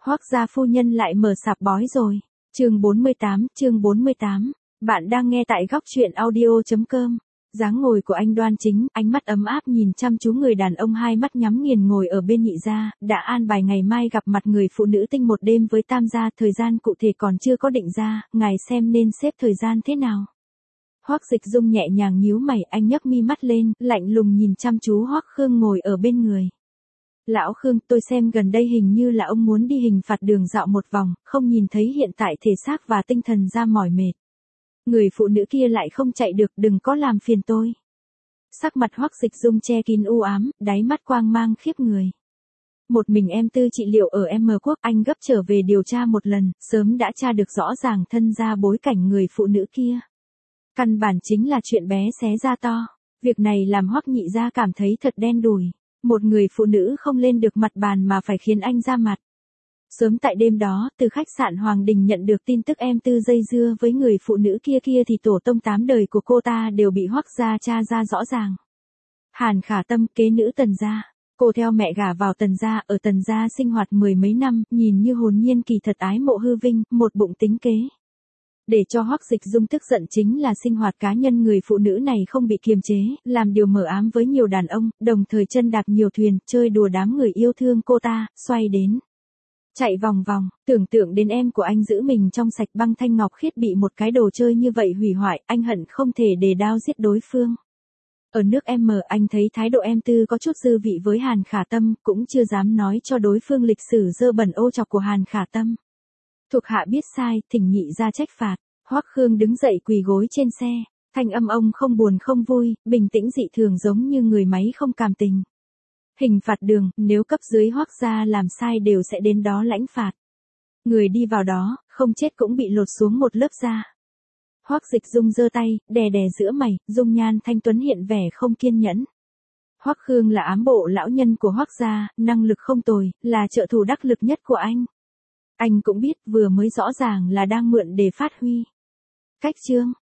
Hoắc gia phu nhân lại mở sạp bói rồi. Chương 48. Bạn đang nghe tại góc truyện audio.com. Dáng ngồi của anh đoan chính, ánh mắt ấm áp nhìn chăm chú người đàn ông hai mắt nhắm nghiền ngồi ở bên nhị gia, đã an bài ngày mai gặp mặt người phụ nữ tinh một đêm với tam gia, thời gian cụ thể còn chưa có định ra, ngài xem nên xếp thời gian thế nào. Hoắc Dịch Dung nhẹ nhàng nhíu mày, anh nhấc mi mắt lên, lạnh lùng nhìn chăm chú Hoắc Khương ngồi ở bên người. Lão Khương, tôi xem gần đây hình như là ông muốn đi hình phạt đường dạo một vòng, không nhìn thấy hiện tại thể xác và tinh thần ra mỏi mệt. Người phụ nữ kia lại không chạy được, đừng có làm phiền tôi. Sắc mặt Hoắc Dịch Dung che kín u ám, đáy mắt quang mang khiếp người. Một mình em Tư trị liệu ở M Quốc, anh gấp trở về điều tra một lần, sớm đã tra được rõ ràng thân gia bối cảnh người phụ nữ kia. Căn bản chính là chuyện bé xé ra to. Việc này làm Hoắc nhị gia cảm thấy thật đen đủi. Một người phụ nữ không lên được mặt bàn mà phải khiến anh ra mặt. Sớm tại đêm đó, từ khách sạn Hoàng Đình nhận được tin tức em Tư dây dưa với người phụ nữ kia thì tổ tông 8 đời của cô ta đều bị Hoắc gia tra ra rõ ràng. Hàn Khả Tâm, kế nữ Tần gia. Cô theo mẹ gả vào Tần gia, ở Tần gia sinh hoạt mười mấy năm, nhìn như hồn nhiên kỳ thật ái mộ hư vinh, một bụng tính kế. Để cho Hoắc Dịch Dung tức giận chính là sinh hoạt cá nhân người phụ nữ này không bị kiềm chế, làm điều mờ ám với nhiều đàn ông, đồng thời chân đạp nhiều thuyền, chơi đùa đám người yêu thương cô ta, xoay đến. Chạy vòng vòng, tưởng tượng đến em của anh giữ mình trong sạch băng thanh ngọc khiết bị một cái đồ chơi như vậy hủy hoại, anh hận không thể đề đao giết đối phương. Ở nước M, anh thấy thái độ em Tư có chút dư vị với Hàn Khả Tâm, cũng chưa dám nói cho đối phương lịch sử dơ bẩn ô trọc của Hàn Khả Tâm. Thuộc hạ biết sai, thỉnh nhị ra trách phạt. Hoắc Khương đứng dậy quỳ gối trên xe, thanh âm ông không buồn không vui, bình tĩnh dị thường giống như người máy không cảm tình. Hình phạt đường, nếu cấp dưới Hoắc gia làm sai đều sẽ đến đó lãnh phạt. Người đi vào đó, không chết cũng bị lột xuống một lớp da. Hoắc Dịch Dung giơ tay, đè giữa mày, dung nhan thanh tuấn hiện vẻ không kiên nhẫn. Hoắc Khương là ám bộ lão nhân của Hoắc gia, năng lực không tồi, là trợ thủ đắc lực nhất của anh. Anh cũng biết vừa mới rõ ràng là đang mượn để phát huy. Cách chương,